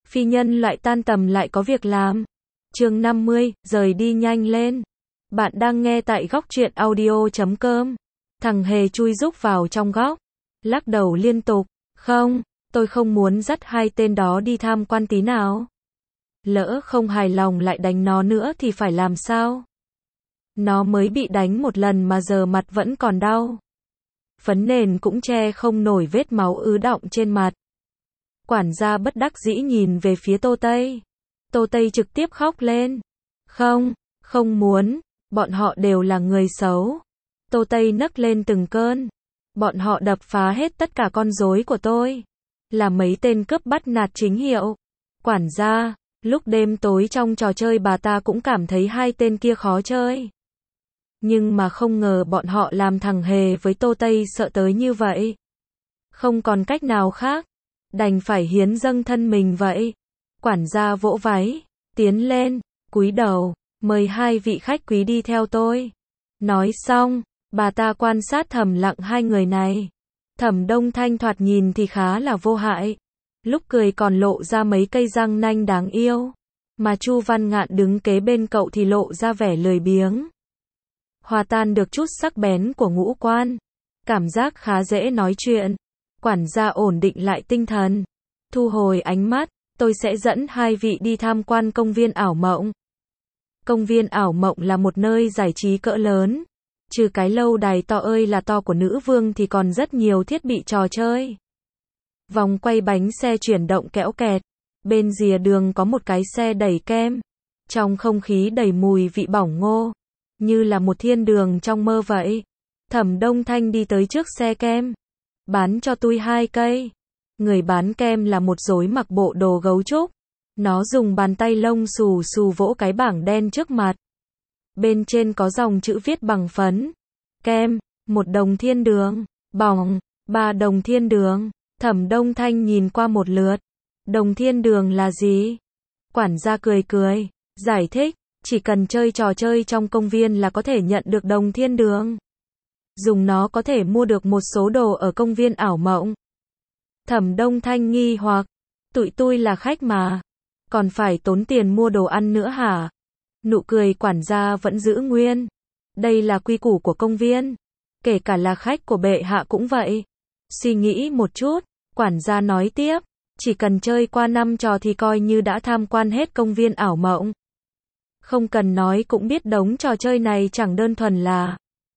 Phi nhân loại tan tầm lại có việc làm. Chương 50, rời đi nhanh lên. Bạn đang nghe tại góc truyện audio.com. Thằng Hề chui rúc vào trong góc, lắc đầu liên tục. Không, tôi không muốn dắt hai tên đó đi tham quan tí nào. Lỡ không hài lòng lại đánh nó nữa thì phải làm sao? Nó mới bị đánh một lần mà giờ mặt vẫn còn đau. Phấn nền cũng che không nổi vết máu ứ đọng trên mặt. Quản gia bất đắc dĩ nhìn về phía Tô Tây. Tô Tây trực tiếp khóc lên. Không, không muốn, bọn họ đều là người xấu. Tô Tây nấc lên từng cơn. Bọn họ đập phá hết tất cả con rối của tôi. Là mấy tên cướp bắt nạt chính hiệu. Quản gia, lúc đêm tối trong trò chơi bà ta cũng cảm thấy hai tên kia khó chơi. Nhưng mà không ngờ bọn họ làm thằng Hề với Tô Tây sợ tới như vậy. Không còn cách nào khác, đành phải hiến dâng thân mình vậy. Quản gia vỗ váy, tiến lên, cúi đầu, mời hai vị khách quý đi theo tôi. Nói xong, bà ta quan sát thầm lặng hai người này. Thẩm Đông Thanh thoạt nhìn thì khá là vô hại. Lúc cười còn lộ ra mấy cây răng nanh đáng yêu. Mà Chu Văn Ngạn đứng kế bên cậu thì lộ ra vẻ lười biếng. Hòa tan được chút sắc bén của ngũ quan. Cảm giác khá dễ nói chuyện. Quản gia ổn định lại tinh thần. Thu hồi ánh mắt, tôi sẽ dẫn hai vị đi tham quan công viên ảo mộng. Công viên ảo mộng là một nơi giải trí cỡ lớn. Trừ cái lâu đài to ơi là to của nữ vương thì còn rất nhiều thiết bị trò chơi. Vòng quay bánh xe chuyển động kéo kẹt. Bên rìa đường có một cái xe đẩy kem. Trong không khí đầy mùi vị bỏng ngô. Như là một thiên đường trong mơ vậy. Thẩm Đông Thanh đi tới trước xe kem. Bán cho tôi 2 cây. Người bán kem là một rối mặc bộ đồ gấu trúc. Nó dùng bàn tay lông xù xù vỗ cái bảng đen trước mặt. Bên trên có dòng chữ viết bằng phấn. Kem, 1 đồng thiên đường. Bỏng, 3 đồng thiên đường. Thẩm Đông Thanh nhìn qua một lượt. Đồng thiên đường là gì? Quản gia cười cười, giải thích. Chỉ cần chơi trò chơi trong công viên là có thể nhận được đồng thiên đường. Dùng nó có thể mua được một số đồ ở công viên ảo mộng. Thẩm Đông Thanh nghi hoặc. Tụi tôi là khách mà. Còn phải tốn tiền mua đồ ăn nữa hả? Nụ cười quản gia vẫn giữ nguyên. Đây là quy củ của công viên. Kể cả là khách của bệ hạ cũng vậy. Suy nghĩ một chút, quản gia nói tiếp. Chỉ cần chơi qua 5 trò thì coi như đã tham quan hết công viên ảo mộng. Không cần nói cũng biết đống trò chơi này chẳng đơn thuần là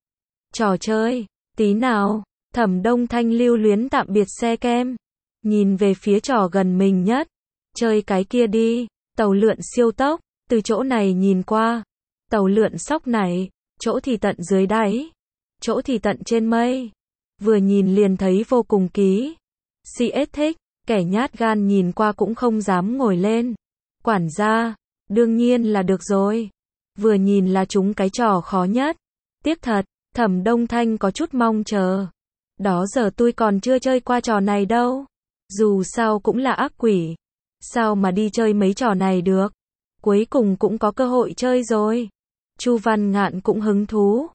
trò chơi. Tí nào, Thẩm Đông Thanh lưu luyến tạm biệt xe kem. Nhìn về phía trò gần mình nhất. Chơi cái kia đi, tàu lượn siêu tốc. Từ chỗ này nhìn qua, tàu lượn sóc này, chỗ thì tận dưới đáy, chỗ thì tận trên mây. Vừa nhìn liền thấy vô cùng ký. CS thích, kẻ nhát gan nhìn qua cũng không dám ngồi lên. Quản gia, đương nhiên là được rồi. Vừa nhìn là chúng cái trò khó nhất. Tiếc thật, Thẩm Đông Thanh có chút mong chờ. Đó giờ tôi còn chưa chơi qua trò này đâu. Dù sao cũng là ác quỷ. Sao mà đi chơi mấy trò này được? Cuối cùng cũng có cơ hội chơi rồi. Chu Văn Ngạn cũng hứng thú.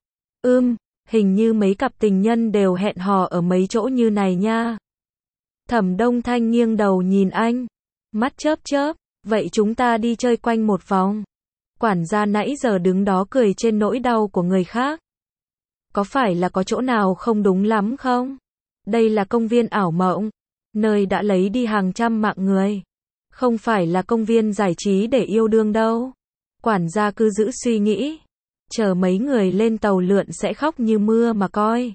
Hình như mấy cặp tình nhân đều hẹn hò ở mấy chỗ như này nha. Thẩm Đông Thanh nghiêng đầu nhìn anh. Mắt chớp chớp. Vậy chúng ta đi chơi quanh một vòng. Quản gia nãy giờ đứng đó cười trên nỗi đau của người khác. Có phải là có chỗ nào không đúng lắm không? Đây là công viên ảo mộng. Nơi đã lấy đi hàng trăm mạng người. Không phải là công viên giải trí để yêu đương đâu. Quản gia cứ giữ suy nghĩ. Chờ mấy người lên tàu lượn sẽ khóc như mưa mà coi.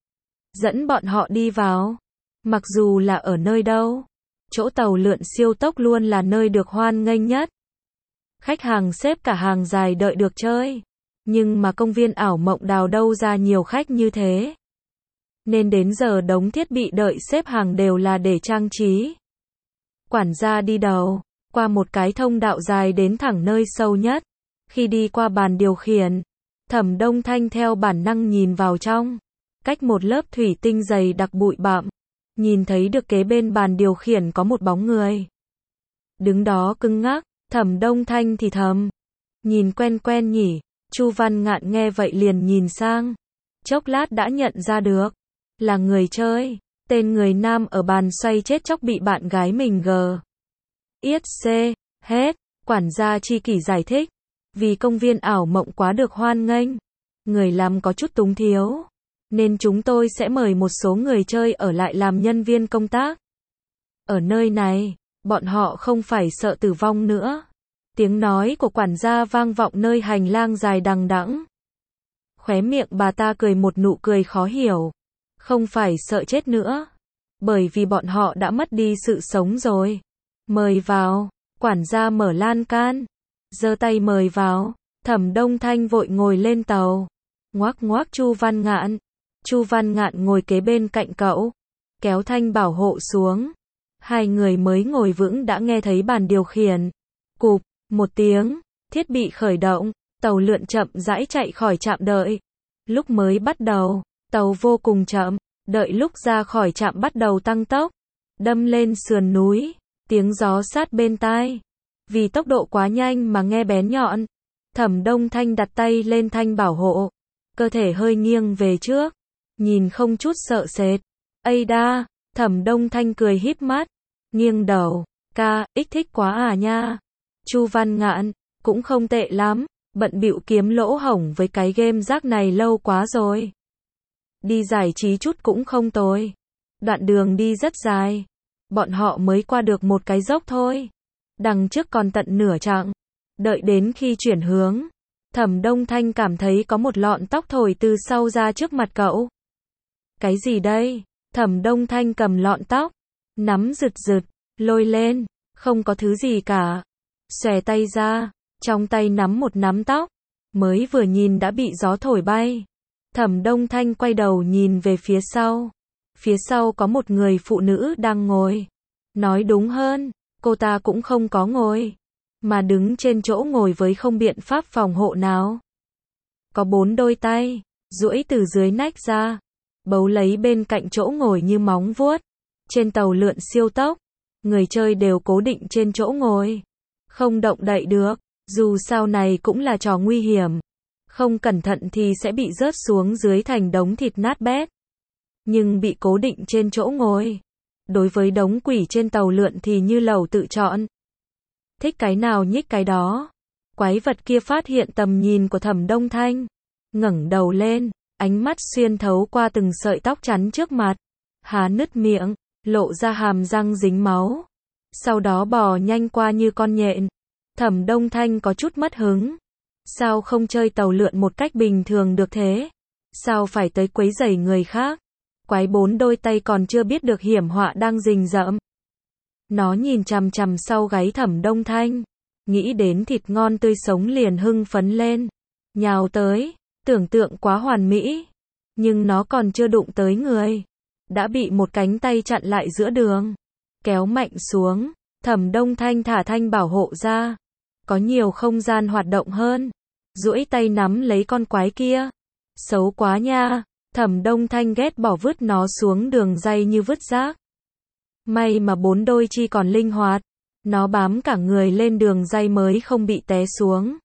Dẫn bọn họ đi vào. Mặc dù là ở nơi đâu. Chỗ tàu lượn siêu tốc luôn là nơi được hoan nghênh nhất. Khách hàng xếp cả hàng dài đợi được chơi. Nhưng mà công viên ảo mộng đào đâu ra nhiều khách như thế. Nên đến giờ đống thiết bị đợi xếp hàng đều là để trang trí. Quản gia đi đầu, qua một cái thông đạo dài đến thẳng nơi sâu nhất. Khi đi qua bàn điều khiển, Thẩm Đông Thanh theo bản năng nhìn vào trong. Cách một lớp thủy tinh dày đặc bụi bặm, nhìn thấy được kế bên bàn điều khiển có một bóng người. Đứng đó cứng ngắc, Thẩm Đông Thanh thì thầm. Nhìn quen quen nhỉ, Chu Văn Ngạn nghe vậy liền nhìn sang. Chốc lát đã nhận ra được, là người chơi. Tên người nam ở bàn xoay chết chóc bị bạn gái mình Yết xê, hết. Quản gia Chi Kỷ giải thích. Vì công viên ảo mộng quá được hoan nghênh, người làm có chút túng thiếu, nên chúng tôi sẽ mời một số người chơi ở lại làm nhân viên công tác. Ở nơi này, bọn họ không phải sợ tử vong nữa. Tiếng nói của quản gia vang vọng nơi hành lang dài đằng đẵng. Khóe miệng bà ta cười một nụ cười khó hiểu. Không phải sợ chết nữa, bởi vì bọn họ đã mất đi sự sống rồi. Mời vào. Quản gia mở lan can, giơ tay mời vào. Thẩm Đông Thanh vội ngồi lên tàu. Ngoác ngoác Chu Văn Ngạn. Chu Văn Ngạn ngồi kế bên cạnh cậu, kéo thanh bảo hộ xuống. Hai người mới ngồi vững đã nghe thấy bàn điều khiển. Cụp, một tiếng, thiết bị khởi động, tàu lượn chậm rãi chạy khỏi trạm đợi. Lúc mới bắt đầu, tàu vô cùng chậm, đợi lúc ra khỏi trạm bắt đầu tăng tốc, đâm lên sườn núi, tiếng gió sát bên tai. Vì tốc độ quá nhanh mà nghe bén nhọn, Thẩm Đông Thanh đặt tay lên thanh bảo hộ, cơ thể hơi nghiêng về trước, nhìn không chút sợ sệt. Ây đa, Thẩm Đông Thanh cười híp mắt, nghiêng đầu, ca, ích thích quá à nha. Chu Văn Ngạn, cũng không tệ lắm, bận bịu kiếm lỗ hổng với cái game rác này lâu quá rồi. Đi giải trí chút cũng không tồi. Đoạn đường đi rất dài, bọn họ mới qua được một cái dốc thôi. Đằng trước còn tận nửa chặng. Đợi đến khi chuyển hướng, Thẩm Đông Thanh cảm thấy có một lọn tóc thổi từ sau ra trước mặt cậu. Cái gì đây? Thẩm Đông Thanh cầm lọn tóc, nắm rực rực, lôi lên, không có thứ gì cả. Xòe tay ra, trong tay nắm một nắm tóc, mới vừa nhìn đã bị gió thổi bay. Thẩm Đông Thanh quay đầu nhìn về phía sau. Phía sau có một người phụ nữ đang ngồi. Nói đúng hơn, cô ta cũng không có ngồi, mà đứng trên chỗ ngồi với không biện pháp phòng hộ nào. Có 4 đôi tay, duỗi từ dưới nách ra, bấu lấy bên cạnh chỗ ngồi như móng vuốt. Trên tàu lượn siêu tốc, người chơi đều cố định trên chỗ ngồi, không động đậy được, dù sao này cũng là trò nguy hiểm. Không cẩn thận thì sẽ bị rớt xuống dưới thành đống thịt nát bét. Nhưng bị cố định trên chỗ ngồi, đối với đống quỷ trên tàu lượn thì như lẩu tự chọn. Thích cái nào nhích cái đó. Quái vật kia phát hiện tầm nhìn của Thẩm Đông Thanh, ngẩng đầu lên, ánh mắt xuyên thấu qua từng sợi tóc chắn trước mặt, há nứt miệng, lộ ra hàm răng dính máu. Sau đó bò nhanh qua như con nhện. Thẩm Đông Thanh có chút mất hứng. Sao không chơi tàu lượn một cách bình thường được thế? Sao phải tới quấy rầy người khác? Quái 4 đôi tay còn chưa biết được hiểm họa đang rình rập. Nó nhìn chằm chằm sau gáy Thẩm Đông Thanh, nghĩ đến thịt ngon tươi sống liền hưng phấn lên, nhào tới, tưởng tượng quá hoàn mỹ. Nhưng nó còn chưa đụng tới người, đã bị một cánh tay chặn lại giữa đường, kéo mạnh xuống. Thẩm Đông Thanh thả thanh bảo hộ ra, có nhiều không gian hoạt động hơn, duỗi tay nắm lấy con quái kia. Xấu quá nha. Thẩm Đông Thanh ghét bỏ vứt nó xuống đường ray như vứt rác. May mà 4 đôi chi còn linh hoạt, nó bám cả người lên đường ray mới không bị té xuống.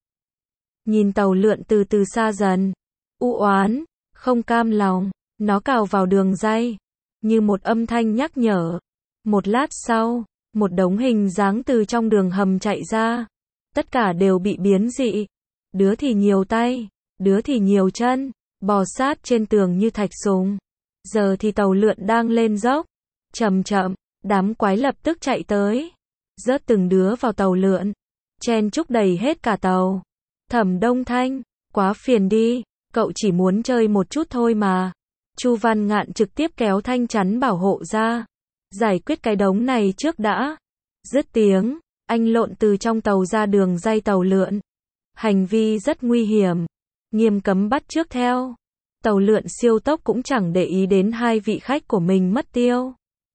Nhìn tàu lượn từ từ xa dần, u oán, không cam lòng, nó cào vào đường ray, như một âm thanh nhắc nhở. Một lát sau, một đống hình dáng từ trong đường hầm chạy ra. Tất cả đều bị biến dị. Đứa thì nhiều tay, đứa thì nhiều chân, bò sát trên tường như thạch sùng. Giờ thì tàu lượn đang lên dốc. Chậm chậm, đám quái lập tức chạy tới, rớt từng đứa vào tàu lượn, chen chúc đầy hết cả tàu. Thẩm Đông Thanh, quá phiền đi, cậu chỉ muốn chơi một chút thôi mà. Chu Văn Ngạn trực tiếp kéo thanh chắn bảo hộ ra. Giải quyết cái đống này trước đã. Dứt tiếng, anh lộn từ trong tàu ra đường ray tàu lượn. Hành vi rất nguy hiểm, nghiêm cấm bắt chước theo. Tàu lượn siêu tốc cũng chẳng để ý đến hai vị khách của mình mất tiêu.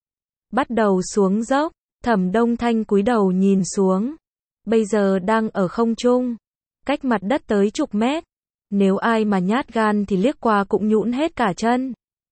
Bắt đầu xuống dốc, Thẩm Đông Thanh cúi đầu nhìn xuống. Bây giờ đang ở không trung, cách mặt đất tới chục mét. Nếu ai mà nhát gan thì liếc qua cũng nhũn hết cả chân.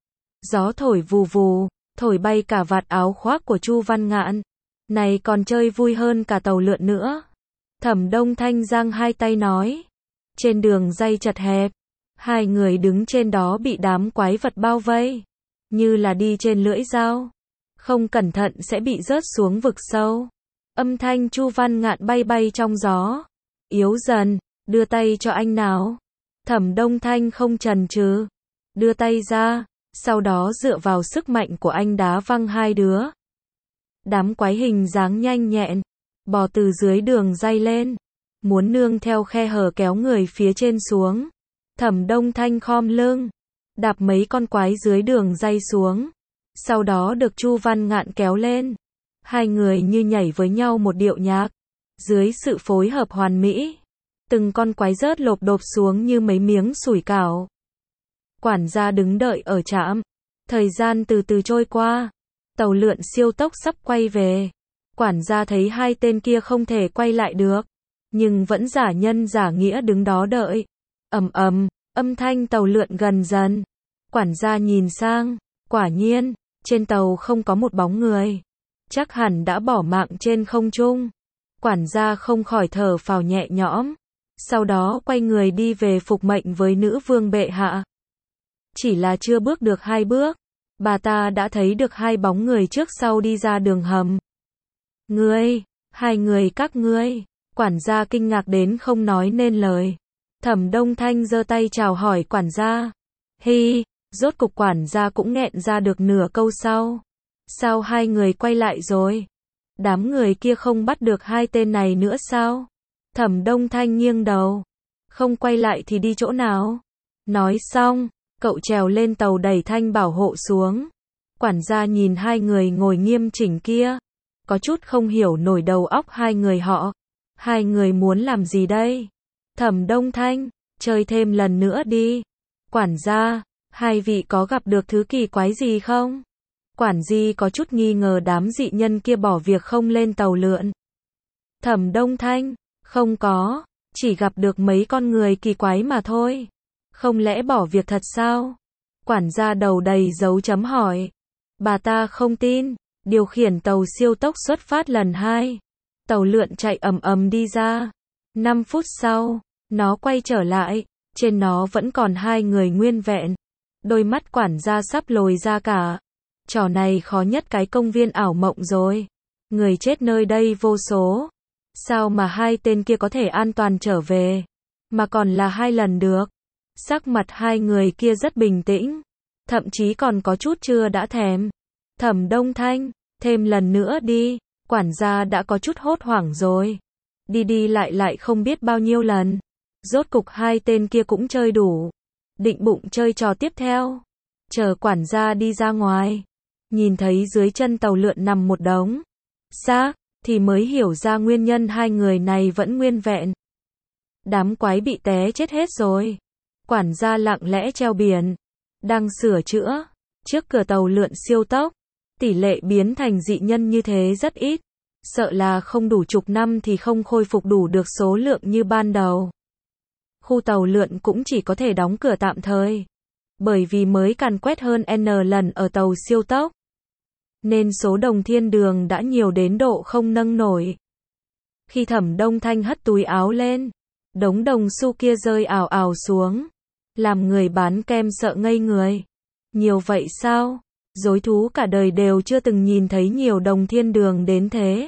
Gió thổi vù vù, thổi bay cả vạt áo khoác của Chu Văn Ngạn. Này còn chơi vui hơn cả tàu lượn nữa. Thẩm Đông Thanh giang hai tay nói. Trên đường ray chật hẹp, hai người đứng trên đó bị đám quái vật bao vây, như là đi trên lưỡi dao. Không cẩn thận sẽ bị rớt xuống vực sâu. Âm thanh Chu Văn Ngạn bay bay trong gió. Yếu dần, đưa tay cho anh nào. Thẩm Đông Thanh không chần chừ, đưa tay ra, sau đó dựa vào sức mạnh của anh đá văng hai đứa. Đám quái hình dáng nhanh nhẹn, bò từ dưới đường ray lên, muốn nương theo khe hở kéo người phía trên xuống. Thẩm Đông Thanh khom lưng, đạp mấy con quái dưới đường ray xuống, sau đó được Chu Văn Ngạn kéo lên. Hai người như nhảy với nhau một điệu nhạc, dưới sự phối hợp hoàn mỹ, từng con quái rớt lộp độp xuống như mấy miếng sủi cảo. Quản gia đứng đợi ở trạm, thời gian từ từ trôi qua, tàu lượn siêu tốc sắp quay về. Quản gia thấy hai tên kia không thể quay lại được, nhưng vẫn giả nhân giả nghĩa đứng đó đợi. Ầm ầm, âm thanh tàu lượn gần dần. Quản gia nhìn sang, quả nhiên, trên tàu không có một bóng người. Chắc hẳn đã bỏ mạng trên không trung. Quản gia không khỏi thở phào nhẹ nhõm, sau đó quay người đi về phục mệnh với nữ vương bệ hạ. Chỉ là chưa bước được hai bước, bà ta đã thấy được hai bóng người trước sau đi ra đường hầm. Hai người các ngươi. Quản gia kinh ngạc đến không nói nên lời. Thẩm Đông Thanh giơ tay chào hỏi quản gia. Hi, rốt cục quản gia cũng nghẹn ra được nửa câu sau. Sao hai người quay lại rồi? Đám người kia không bắt được hai tên này nữa sao? Thẩm Đông Thanh nghiêng đầu. Không quay lại thì đi chỗ nào? Nói xong, cậu trèo lên tàu đẩy thanh bảo hộ xuống. Quản gia nhìn hai người ngồi nghiêm chỉnh kia, có chút không hiểu nổi đầu óc hai người họ. Hai người muốn làm gì đây? Thẩm Đông Thanh, chơi thêm lần nữa đi. Quản gia, hai vị có gặp được thứ kỳ quái gì không? Quản di có chút nghi ngờ đám dị nhân kia bỏ việc không lên tàu lượn. Thẩm Đông Thanh, không có, chỉ gặp được mấy con người kỳ quái mà thôi. Không lẽ bỏ việc thật sao? Quản gia đầu đầy dấu chấm hỏi. Bà ta không tin, điều khiển tàu siêu tốc xuất phát lần 2. Tàu lượn chạy ầm ầm đi ra. 5 phút sau, nó quay trở lại, trên nó vẫn còn hai người nguyên vẹn. Đôi mắt quản gia sắp lồi ra cả. Trò này khó nhất cái công viên ảo mộng rồi. Người chết nơi đây vô số. Sao mà hai tên kia có thể an toàn trở về? Mà còn là 2 lần được. Sắc mặt hai người kia rất bình tĩnh. Thậm chí còn có chút chưa đã thèm. Thẩm Đông Thanh, thêm lần nữa đi. Quản gia đã có chút hốt hoảng rồi. Đi đi lại lại không biết bao nhiêu lần. Rốt cục hai tên kia cũng chơi đủ. Định bụng chơi trò tiếp theo. Chờ quản gia đi ra ngoài. Nhìn thấy dưới chân tàu lượn nằm một đống xác, thì mới hiểu ra nguyên nhân hai người này vẫn nguyên vẹn. Đám quái bị té chết hết rồi. Quản gia lặng lẽ treo biển, đang sửa chữa. Trước cửa tàu lượn siêu tốc, tỷ lệ biến thành dị nhân như thế rất ít. Sợ là không đủ chục năm thì không khôi phục đủ được số lượng như ban đầu. Khu tàu lượn cũng chỉ có thể đóng cửa tạm thời. Bởi vì mới càn quét hơn N lần ở tàu siêu tốc. Nên số đồng thiên đường đã nhiều đến độ không nâng nổi. Khi Thẩm Đông Thanh hất túi áo lên, đống đồng xu kia rơi ào ào xuống. Làm người bán kem sợ ngây người. Nhiều vậy sao? Dối thú cả đời đều chưa từng nhìn thấy nhiều đồng thiên đường đến thế.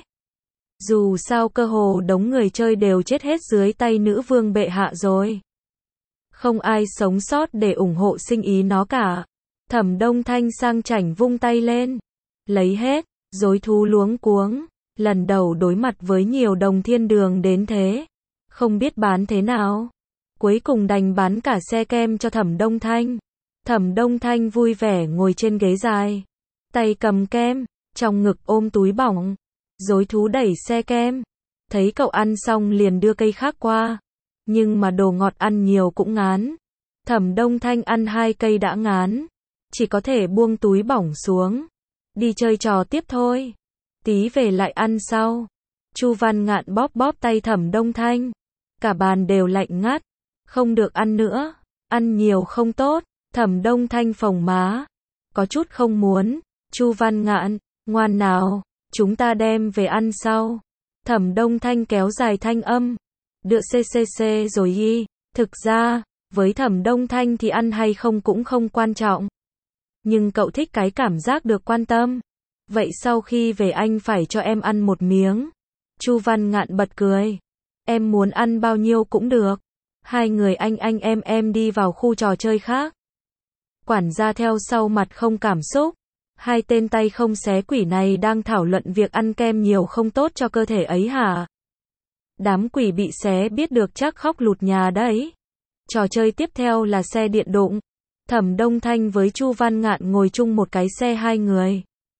Dù sao cơ hồ đống người chơi đều chết hết dưới tay nữ vương bệ hạ rồi. Không ai sống sót để ủng hộ sinh ý nó cả. Thẩm Đông Thanh sang chảnh vung tay lên. Lấy hết, dối thú luống cuống. Lần đầu đối mặt với nhiều đồng thiên đường đến thế. Không biết bán thế nào. Cuối cùng đành bán cả xe kem cho Thẩm Đông Thanh. Thẩm Đông Thanh vui vẻ ngồi trên ghế dài. Tay cầm kem, trong ngực ôm túi bỏng. Dối thú đẩy xe kem. Thấy cậu ăn xong liền đưa cây khác qua. Nhưng mà đồ ngọt ăn nhiều cũng ngán. Thẩm Đông Thanh ăn 2 cây đã ngán. Chỉ có thể buông túi bỏng xuống. Đi chơi trò tiếp thôi. Tí về lại ăn sau. Chu Văn Ngạn bóp bóp tay Thẩm Đông Thanh. Cả bàn đều lạnh ngắt. Không được ăn nữa. Ăn nhiều không tốt. Thẩm Đông Thanh phồng má. Có chút không muốn. Chu Văn Ngạn, ngoan nào. Chúng ta đem về ăn sau. Thẩm Đông Thanh kéo dài thanh âm. Đựa CCC rồi y. Thực ra, với Thẩm Đông Thanh thì ăn hay không cũng không quan trọng. Nhưng cậu thích cái cảm giác được quan tâm. Vậy sau khi về anh phải cho em ăn một miếng. Chu Văn Ngạn bật cười. Em muốn ăn bao nhiêu cũng được. Hai người anh em đi vào khu trò chơi khác. Quản gia theo sau mặt không cảm xúc. Hai tên tay không xé quỷ này đang thảo luận việc ăn kem nhiều không tốt cho cơ thể ấy hả? Đám quỷ bị xé biết được chắc khóc lụt nhà đấy. Trò chơi tiếp theo là xe điện đụng. Thẩm Đông Thanh với Chu Văn Ngạn ngồi chung một cái xe hai người.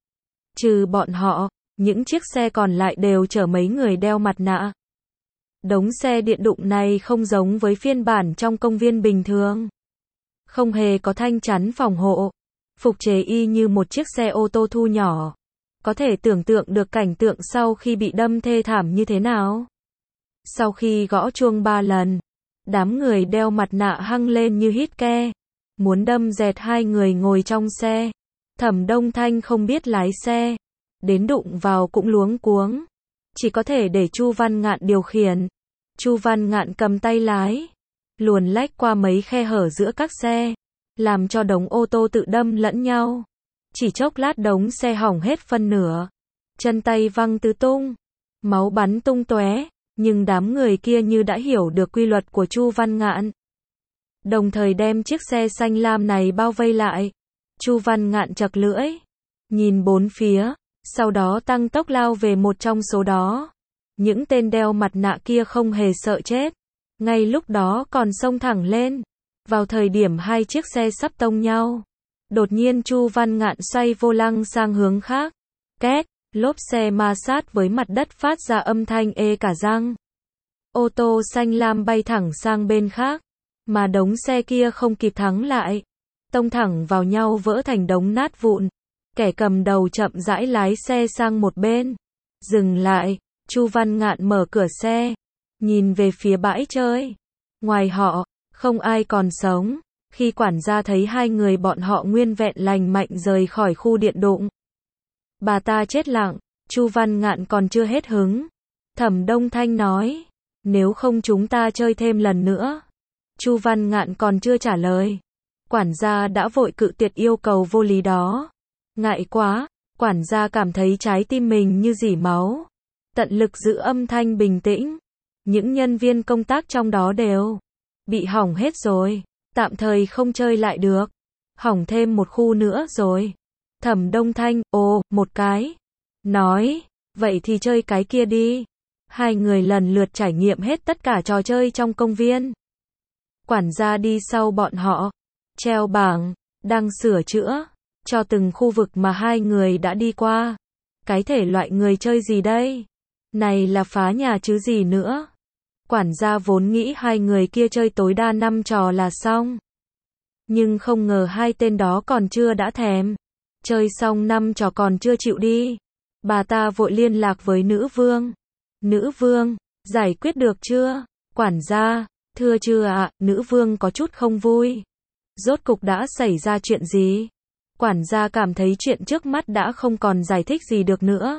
Trừ bọn họ, những chiếc xe còn lại đều chở mấy người đeo mặt nạ. Đống xe điện đụng này không giống với phiên bản trong công viên bình thường. Không hề có thanh chắn phòng hộ. Phục chế y như một chiếc xe ô tô thu nhỏ. Có thể tưởng tượng được cảnh tượng sau khi bị đâm thê thảm như thế nào. Sau khi gõ chuông 3 lần, đám người đeo mặt nạ hăng lên như hít ke. Muốn đâm dẹt hai người ngồi trong xe. Thẩm Đông Thanh không biết lái xe. Đến đụng vào cũng luống cuống. Chỉ có thể để Chu Văn Ngạn điều khiển. Chu Văn Ngạn cầm tay lái. Luồn lách qua mấy khe hở giữa các xe. Làm cho đống ô tô tự đâm lẫn nhau. Chỉ chốc lát đống xe hỏng hết phân nửa. Chân tay văng tứ tung. Máu bắn tung tóe. Nhưng đám người kia như đã hiểu được quy luật của Chu Văn Ngạn. Đồng thời đem chiếc xe xanh lam này bao vây lại. Chu Văn Ngạn chật lưỡi. Nhìn bốn phía. Sau đó tăng tốc lao về một trong số đó. Những tên đeo mặt nạ kia không hề sợ chết. Ngay lúc đó còn xông thẳng lên. Vào thời điểm hai chiếc xe sắp tông nhau. Đột nhiên Chu Văn Ngạn xoay vô lăng sang hướng khác. Két, lốp xe ma sát với mặt đất phát ra âm thanh ê cả răng. Ô tô xanh lam bay thẳng sang bên khác. Mà đống xe kia không kịp thắng lại. Tông thẳng vào nhau vỡ thành đống nát vụn. Kẻ cầm đầu chậm rãi lái xe sang một bên. Dừng lại, Chu Văn Ngạn mở cửa xe. Nhìn về phía bãi chơi. Ngoài họ, không ai còn sống. Khi quản gia thấy hai người bọn họ nguyên vẹn lành mạnh rời khỏi khu điện đụng. Bà ta chết lặng, Chu Văn Ngạn còn chưa hết hứng. Thẩm Đông Thanh nói, nếu không chúng ta chơi thêm lần nữa. Chu Văn Ngạn còn chưa trả lời. Quản gia đã vội cự tuyệt yêu cầu vô lý đó. Ngại quá, quản gia cảm thấy trái tim mình như rỉ máu. Tận lực giữ âm thanh bình tĩnh. Những nhân viên công tác trong đó đều bị hỏng hết rồi. Tạm thời không chơi lại được. Hỏng thêm một khu nữa rồi. Thẩm Đông Thanh, một cái. Nói, vậy thì chơi cái kia đi. Hai người lần lượt trải nghiệm hết tất cả trò chơi trong công viên. Quản gia đi sau bọn họ. Treo bảng, đang sửa chữa. Cho từng khu vực mà hai người đã đi qua. Cái thể loại người chơi gì đây? Này là phá nhà chứ gì nữa? Quản gia vốn nghĩ hai người kia chơi tối đa 5 trò là xong. Nhưng không ngờ hai tên đó còn chưa đã thèm. Chơi xong 5 trò còn chưa chịu đi. Bà ta vội liên lạc với nữ vương. Nữ vương, giải quyết được chưa? Quản gia, thưa chưa ạ, nữ vương có chút không vui. Rốt cục đã xảy ra chuyện gì? Quản gia cảm thấy chuyện trước mắt đã không còn giải thích gì được nữa.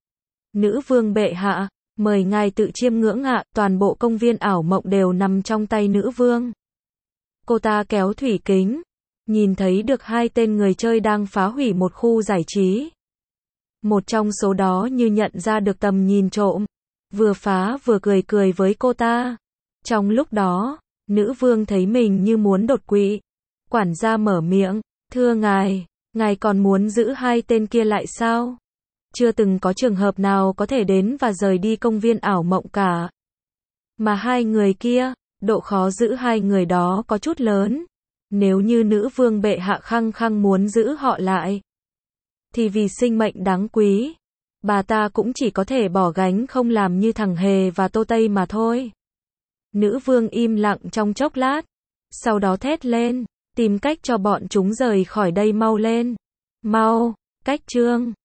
Nữ vương bệ hạ, mời ngài tự chiêm ngưỡng ạ, toàn bộ công viên ảo mộng đều nằm trong tay nữ vương. Cô ta kéo thủy kính, nhìn thấy được hai tên người chơi đang phá hủy một khu giải trí. Một trong số đó như nhận ra được tầm nhìn trộm, vừa phá vừa cười với cô ta. Trong lúc đó, nữ vương thấy mình như muốn đột quỵ. Quản gia mở miệng, thưa ngài còn muốn giữ hai tên kia lại sao? Chưa từng có trường hợp nào có thể đến và rời đi công viên ảo mộng cả. Mà hai người kia, độ khó giữ hai người đó có chút lớn. Nếu như nữ vương bệ hạ khăng khăng muốn giữ họ lại, thì vì sinh mệnh đáng quý, bà ta cũng chỉ có thể bỏ gánh không làm như thằng Hề và Tô Tây mà thôi. Nữ vương im lặng trong chốc lát, sau đó thét lên, tìm cách cho bọn chúng rời khỏi đây mau lên. Mau, cách trương.